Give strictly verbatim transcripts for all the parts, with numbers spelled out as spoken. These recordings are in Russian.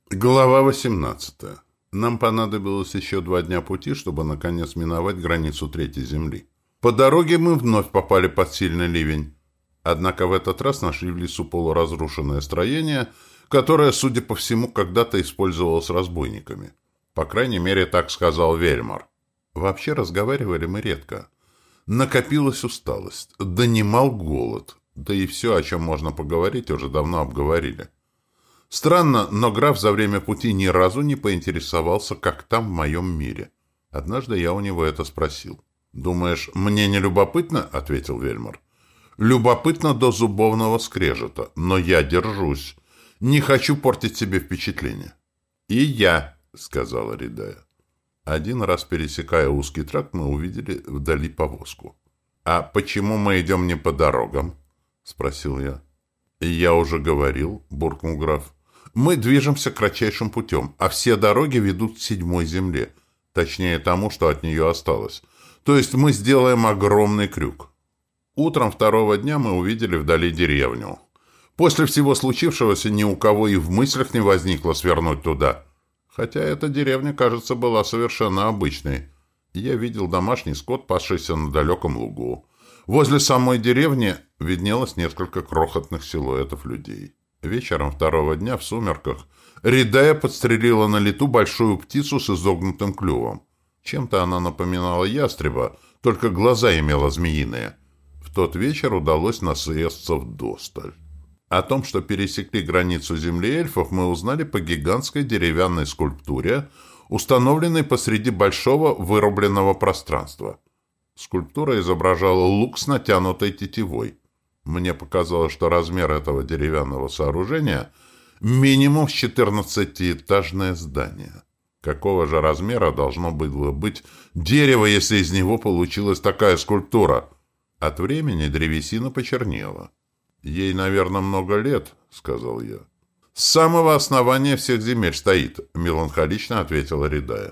Глава восемнадцатая. Нам понадобилось еще два дня пути, чтобы наконец миновать границу Третьей Земли. По дороге мы вновь попали под сильный ливень. Однако в этот раз нашли в лесу полуразрушенное строение, которое, судя по всему, когда-то использовалось разбойниками. По крайней мере, так сказал Вельмар. Вообще разговаривали мы редко. Накопилась усталость, донимал голод, да и все, о чем можно поговорить, уже давно обговорили. Странно, но граф за время пути ни разу не поинтересовался, как там в моем мире. Однажды я у него это спросил. «Думаешь, мне не любопытно?» — ответил Вельмар. «Любопытно до зубовного скрежета, но я держусь. Не хочу портить себе впечатление». «И я», — сказала Ридая. Один раз, пересекая узкий тракт, мы увидели вдали повозку. «А почему мы идем не по дорогам?» — спросил я. «Я уже говорил», — буркнул граф. «Мы движемся кратчайшим путем, а все дороги ведут к седьмой земле, точнее тому, что от нее осталось. То есть мы сделаем огромный крюк». Утром второго дня мы увидели вдали деревню. После всего случившегося ни у кого и в мыслях не возникло свернуть туда. Хотя эта деревня, кажется, была совершенно обычной. Я видел домашний скот, пасшийся на далеком лугу. Возле самой деревни виднелось несколько крохотных силуэтов людей. Вечером второго дня в сумерках Ридая подстрелила на лету большую птицу с изогнутым клювом. Чем-то она напоминала ястреба, только глаза имела змеиные. В тот вечер удалось насыесться вдосталь. О том, что пересекли границу земли эльфов, мы узнали по гигантской деревянной скульптуре, установленной посреди большого вырубленного пространства. Скульптура изображала лук с натянутой тетивой. Мне показалось, что размер этого деревянного сооружения минимум четырнадцатиэтажное здание. Какого же размера должно было быть дерево, если из него получилась такая скульптура? От времени древесина почернела. «Ей, наверное, много лет», — сказал я. «С самого основания всех земель стоит», — меланхолично ответила Ридая.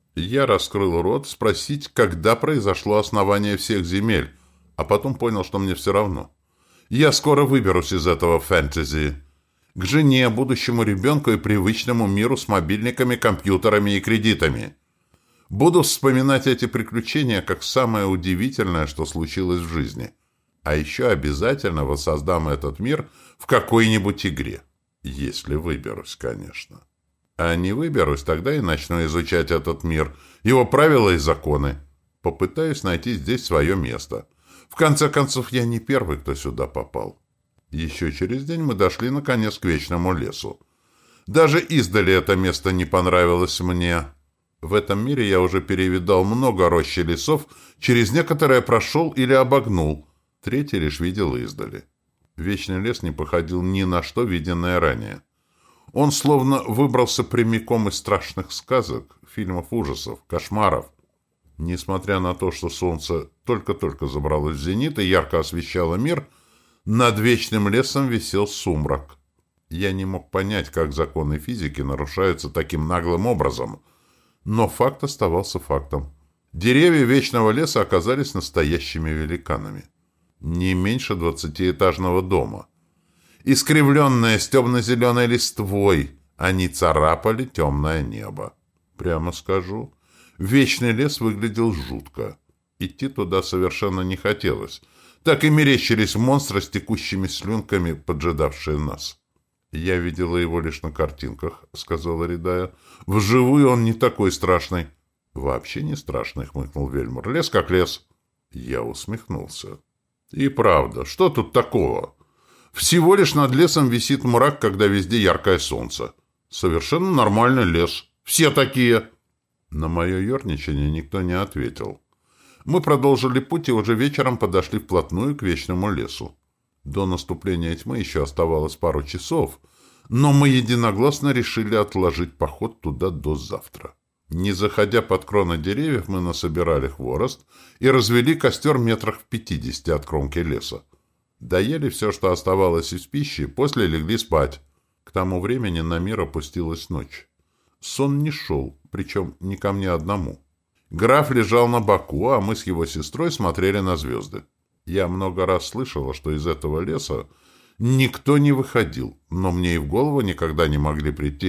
Я раскрыл рот спросить, когда произошло основание всех земель, а потом понял, что мне все равно. Я скоро выберусь из этого фэнтези. К жене, будущему ребенку и привычному миру с мобильниками, компьютерами и кредитами. Буду вспоминать эти приключения как самое удивительное, что случилось в жизни. А еще обязательно воссоздам этот мир в какой-нибудь игре. Если выберусь, конечно. А не выберусь, тогда и начну изучать этот мир, его правила и законы. Попытаюсь найти здесь свое место. В конце концов, я не первый, кто сюда попал. Еще через день мы дошли, наконец, к Вечному лесу. Даже издали это место не понравилось мне. В этом мире я уже перевидал много рощ и лесов, через некоторые прошел или обогнул, третий лишь видел издали. Вечный лес не походил ни на что, виденное ранее. Он словно выбрался прямиком из страшных сказок, фильмов ужасов, кошмаров. Несмотря на то, что солнце только-только забралось в зенит и ярко освещало мир, над Вечным лесом висел сумрак. Я не мог понять, как законы физики нарушаются таким наглым образом, но факт оставался фактом. Деревья Вечного леса оказались настоящими великанами. Не меньше двадцатиэтажного дома. Искривленные с темно-зеленой листвой, они царапали темное небо. Прямо скажу, Вечный лес выглядел жутко. Идти туда совершенно не хотелось. Так и мерещились монстры с текущими слюнками, поджидавшие нас. «Я видела его лишь на картинках», — сказала Ридая. «Вживую он не такой страшный». «Вообще не страшный», — хмыкнул Вельмар. «Лес как лес». Я усмехнулся. «И правда, что тут такого? Всего лишь над лесом висит мрак, когда везде яркое солнце. Совершенно нормальный лес. Все такие». На мое ерничание никто не ответил. Мы продолжили путь и уже вечером подошли вплотную к Вечному лесу. До наступления тьмы еще оставалось пару часов, но мы единогласно решили отложить поход туда до завтра. Не заходя под кроны деревьев, мы насобирали хворост и развели костер метрах в пятидесяти от кромки леса. Доели все, что оставалось из пищи, после легли спать. К тому времени на мир опустилась ночь. Сон не шел, причем не ко мне одному. Граф лежал на боку, а мы с его сестрой смотрели на звезды. Я много раз слышала, что из этого леса никто не выходил, но мне и в голову никогда не могли прийти,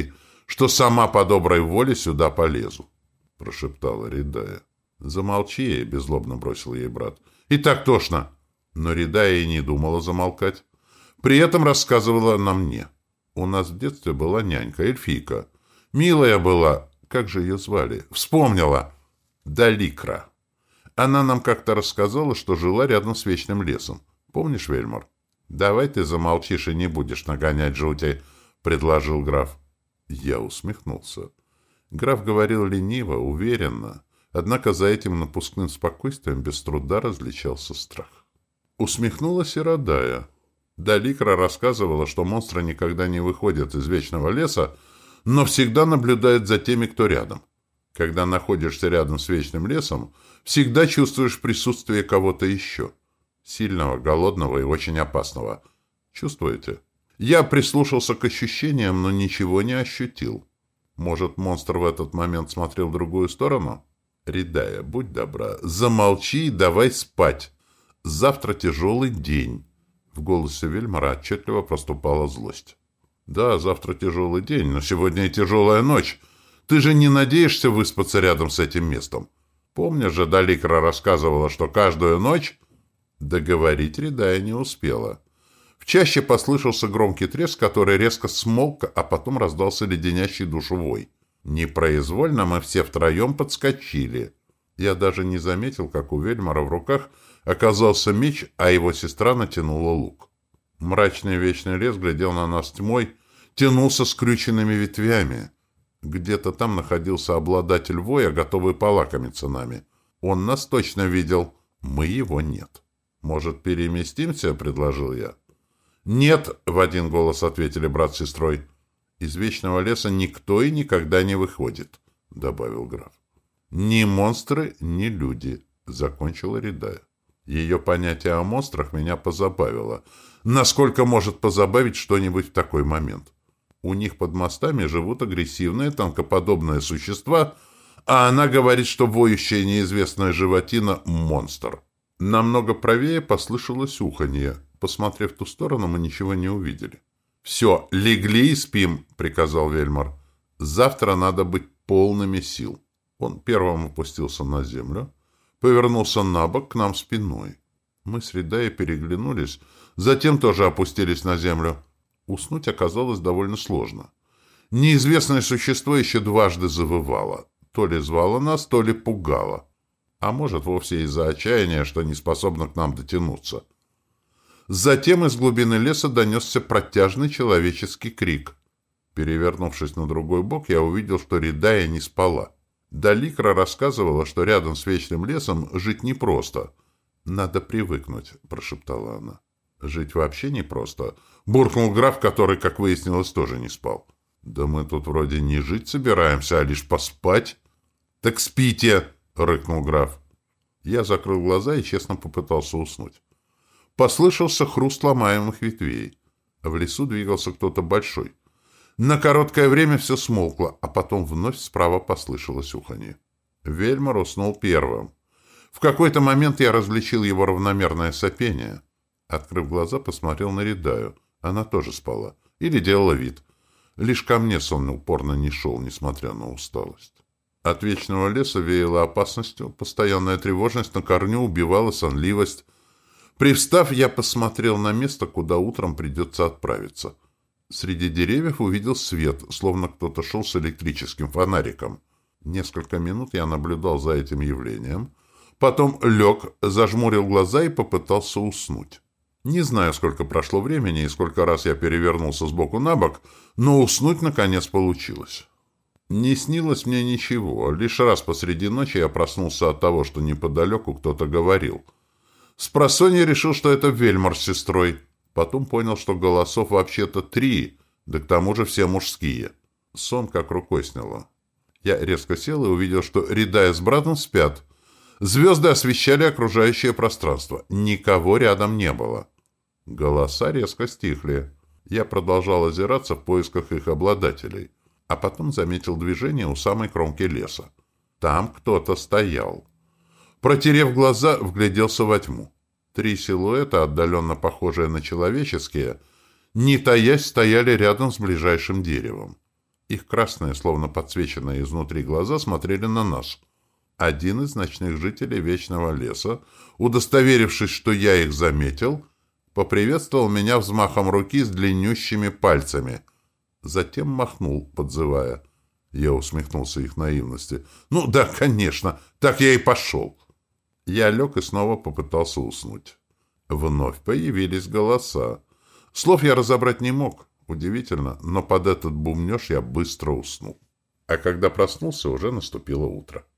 что сама по доброй воле сюда полезу, — прошептала Ридая. — Замолчи, — беззлобно бросил ей брат. — И так тошно. Но Ридая и не думала замолкать. При этом рассказывала она мне. У нас в детстве была нянька, эльфийка. Милая была, как же ее звали? Вспомнила. Даликра. Она нам как-то рассказала, что жила рядом с Вечным лесом. Помнишь, Вельмар? — Давай ты замолчишь и не будешь нагонять жути, — предложил граф. Я усмехнулся. Граф говорил лениво, уверенно, однако за этим напускным спокойствием без труда различался страх. Усмехнулась и Радая. Даликра рассказывала, что монстры никогда не выходят из Вечного леса, но всегда наблюдают за теми, кто рядом. Когда находишься рядом с Вечным лесом, всегда чувствуешь присутствие кого-то еще. Сильного, голодного и очень опасного. Чувствуете? Я прислушался к ощущениям, но ничего не ощутил. Может, монстр в этот момент смотрел в другую сторону? Ридая, будь добра, замолчи и давай спать. Завтра тяжелый день. В голосе Вельмара отчетливо проступала злость. Да, завтра тяжелый день, но сегодня и тяжелая ночь. Ты же не надеешься выспаться рядом с этим местом? Помнишь же, Даликра рассказывала, что каждую ночь... Договорить Ридая не успела. В чаще послышался громкий треск, который резко смолк, а потом раздался леденящий душу вой. Непроизвольно мы все втроем подскочили. Я даже не заметил, как у Вельмара в руках оказался меч, а его сестра натянула лук. Мрачный вечный лес глядел на нас тьмой, тянулся скрюченными ветвями. Где-то там находился обладатель воя, готовый полакомиться нами. Он нас точно видел, мы его нет. «Может, переместимся?» — предложил я. «Нет!» — в один голос ответили брат с сестрой. «Из Вечного леса никто и никогда не выходит», — добавил граф. «Ни монстры, ни люди», — закончила Ридая. Ее понятие о монстрах меня позабавило. Насколько может позабавить что-нибудь в такой момент? У них под мостами живут агрессивные, танкоподобные существа, а она говорит, что воющая неизвестная животина — монстр. Намного правее послышалось уханье. Посмотрев в ту сторону, мы ничего не увидели. «Все, легли и спим», — приказал Вельмар. «Завтра надо быть полными сил». Он первым опустился на землю, повернулся на бок к нам спиной. Мы с Ридаей переглянулись, затем тоже опустились на землю. Уснуть оказалось довольно сложно. Неизвестное существо еще дважды завывало. То ли звало нас, то ли пугало. А может, вовсе из-за отчаяния, что не способно к нам дотянуться. Затем из глубины леса донесся протяжный человеческий крик. Перевернувшись на другой бок, я увидел, что Ридая не спала. Даликра рассказывала, что рядом с Вечным лесом жить непросто. «Надо привыкнуть», — прошептала она. «Жить вообще непросто», — буркнул граф, который, как выяснилось, тоже не спал. «Да мы тут вроде не жить собираемся, а лишь поспать». «Так спите!» — рыкнул граф. Я закрыл глаза и честно попытался уснуть. Послышался хруст ломаемых ветвей. В лесу двигался кто-то большой. На короткое время все смолкло, а потом вновь справа послышалось уханье. Вельмар уснул первым. В какой-то момент я различил его равномерное сопение. Открыв глаза, посмотрел на Ридаю. Она тоже спала. Или делала вид. Лишь ко мне сон упорно не шел, несмотря на усталость. От Вечного леса веяло опасностью, постоянная тревожность на корню убивала сонливость. Привстав, я посмотрел на место, куда утром придется отправиться. Среди деревьев увидел свет, словно кто-то шел с электрическим фонариком. Несколько минут я наблюдал за этим явлением, потом лег, зажмурил глаза и попытался уснуть. Не знаю, сколько прошло времени и сколько раз я перевернулся с боку на бок, но уснуть наконец получилось. Не снилось мне ничего, лишь раз посреди ночи я проснулся от того, что неподалеку кто-то говорил. Спросонья решил, что это Вельмар с сестрой. Потом понял, что голосов вообще-то три, да к тому же все мужские. Сон как рукой сняло. Я резко сел и увидел, что Ридая с братом спят. Звезды освещали окружающее пространство. Никого рядом не было. Голоса резко стихли. Я продолжал озираться в поисках их обладателей. А потом заметил движение у самой кромки леса. Там кто-то стоял. Протерев глаза, вгляделся во тьму. Три силуэта, отдаленно похожие на человеческие, не таясь, стояли рядом с ближайшим деревом. Их красные, словно подсвеченные изнутри глаза, смотрели на нас. Один из ночных жителей Вечного леса, удостоверившись, что я их заметил, поприветствовал меня взмахом руки с длиннющими пальцами. Затем махнул, подзывая. Я усмехнулся их наивности. «Ну да, конечно, так я и пошел». Я лег и снова попытался уснуть. Вновь появились голоса. Слов я разобрать не мог. Удивительно, но под этот бубнёж я быстро уснул. А когда проснулся, уже наступило утро.